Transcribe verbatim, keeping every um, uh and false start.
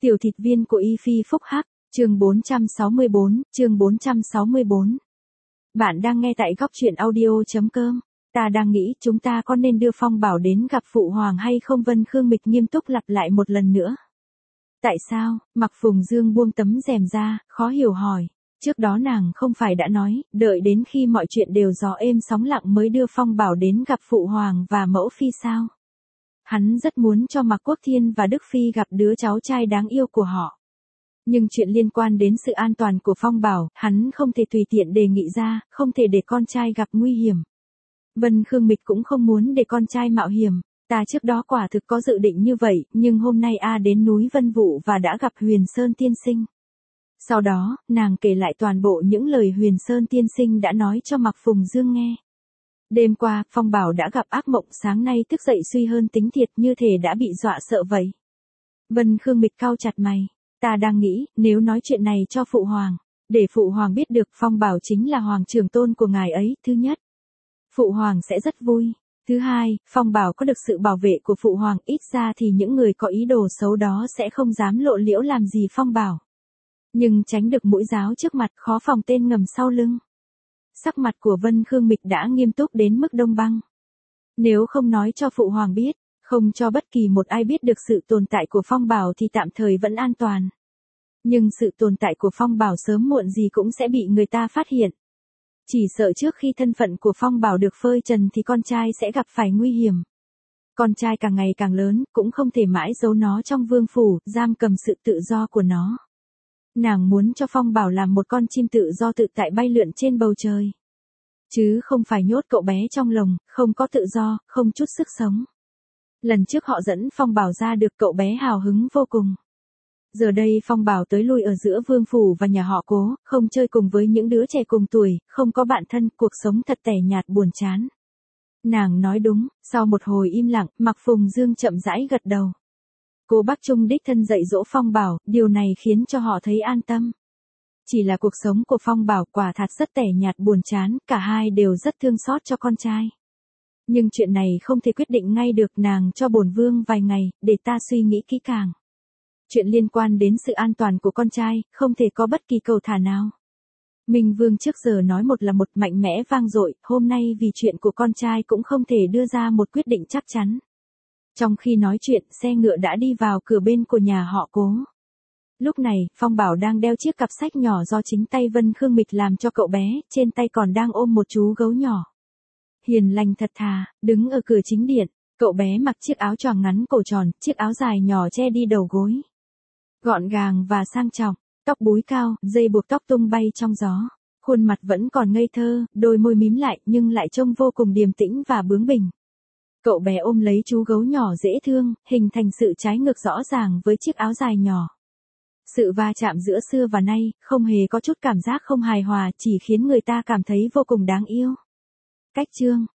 Tiểu thịt viên của Y Phi Phúc Hắc, chương bốn trăm sáu mươi bốn, chương bốn trăm sáu mươi bốn. Bạn đang nghe tại góc truyện audio.com. Ta đang nghĩ chúng ta có nên đưa Phong Bảo đến gặp Phụ Hoàng hay không? Vân Khương Mịch nghiêm túc lặp lại một lần nữa. Tại sao? Mặc Phùng Dương buông tấm rèm ra, khó hiểu hỏi. Trước đó nàng không phải đã nói, đợi đến khi mọi chuyện đều gió êm sóng lặng mới đưa Phong Bảo đến gặp Phụ Hoàng và Mẫu Phi sao? Hắn rất muốn cho Mạc Quốc Thiên và Đức Phi gặp đứa cháu trai đáng yêu của họ. Nhưng chuyện liên quan đến sự an toàn của Phong Bảo, hắn không thể tùy tiện đề nghị ra, không thể để con trai gặp nguy hiểm. Vân Khương Mịch cũng không muốn để con trai mạo hiểm. Ta trước đó quả thực có dự định như vậy, nhưng hôm nay A đến núi Vân Vũ và đã gặp Huyền Sơn Tiên Sinh. Sau đó, nàng kể lại toàn bộ những lời Huyền Sơn Tiên Sinh đã nói cho Mạc Phùng Dương nghe. Đêm qua, Phong Bảo đã gặp ác mộng, sáng nay thức dậy suy hơn tính thiệt, như thể đã bị dọa sợ vậy. Vân Khương Mịch cau chặt mày. Ta đang nghĩ, nếu nói chuyện này cho Phụ Hoàng, để Phụ Hoàng biết được Phong Bảo chính là Hoàng trưởng tôn của ngài ấy, thứ nhất, Phụ Hoàng sẽ rất vui. Thứ hai, Phong Bảo có được sự bảo vệ của Phụ Hoàng, ít ra thì những người có ý đồ xấu đó sẽ không dám lộ liễu làm gì Phong Bảo. Nhưng tránh được mũi giáo trước mặt, khó phòng tên ngầm sau lưng. Sắc mặt của Vân Khương Mịch đã nghiêm túc đến mức đông băng. Nếu không nói cho Phụ Hoàng biết, không cho bất kỳ một ai biết được sự tồn tại của Phong Bảo thì tạm thời vẫn an toàn. Nhưng sự tồn tại của Phong Bảo sớm muộn gì cũng sẽ bị người ta phát hiện. Chỉ sợ trước khi thân phận của Phong Bảo được phơi trần thì con trai sẽ gặp phải nguy hiểm. Con trai càng ngày càng lớn, cũng không thể mãi giấu nó trong vương phủ, giam cầm sự tự do của nó. Nàng muốn cho Phong Bảo làm một con chim tự do tự tại bay lượn trên bầu trời. Chứ không phải nhốt cậu bé trong lồng, không có tự do, không chút sức sống. Lần trước họ dẫn Phong Bảo ra được, cậu bé hào hứng vô cùng. Giờ đây Phong Bảo tới lui ở giữa vương phủ và nhà họ Cố, không chơi cùng với những đứa trẻ cùng tuổi, không có bạn thân, cuộc sống thật tẻ nhạt buồn chán. Nàng nói đúng. Sau một hồi im lặng, Mạc Phùng Dương chậm rãi gật đầu. Cố Bắc Trung đích thân dạy dỗ Phong Bảo, điều này khiến cho họ thấy an tâm. Chỉ là cuộc sống của Phong Bảo quả thật rất tẻ nhạt buồn chán, cả hai đều rất thương xót cho con trai. Nhưng chuyện này không thể quyết định ngay được, nàng cho bổn vương vài ngày, để ta suy nghĩ kỹ càng. Chuyện liên quan đến sự an toàn của con trai, không thể có bất kỳ cầu thả nào. Minh Vương trước giờ nói một là một, mạnh mẽ vang dội, hôm nay vì chuyện của con trai cũng không thể đưa ra một quyết định chắc chắn. Trong khi nói chuyện, xe ngựa đã đi vào cửa bên của nhà họ Cố. Lúc này, Phong Bảo đang đeo chiếc cặp sách nhỏ do chính tay Vân Khương Mịch làm cho cậu bé, trên tay còn đang ôm một chú gấu nhỏ. Hiền lành thật thà, đứng ở cửa chính điện, cậu bé mặc chiếc áo choàng ngắn cổ tròn, chiếc áo dài nhỏ che đi đầu gối. Gọn gàng và sang trọng, tóc búi cao, dây buộc tóc tung bay trong gió. Khuôn mặt vẫn còn ngây thơ, đôi môi mím lại nhưng lại trông vô cùng điềm tĩnh và bướng bỉnh. Cậu bé ôm lấy chú gấu nhỏ dễ thương, hình thành sự trái ngược rõ ràng với chiếc áo dài nhỏ. Sự va chạm giữa xưa và nay, không hề có chút cảm giác không hài hòa, chỉ khiến người ta cảm thấy vô cùng đáng yêu. Cách chương,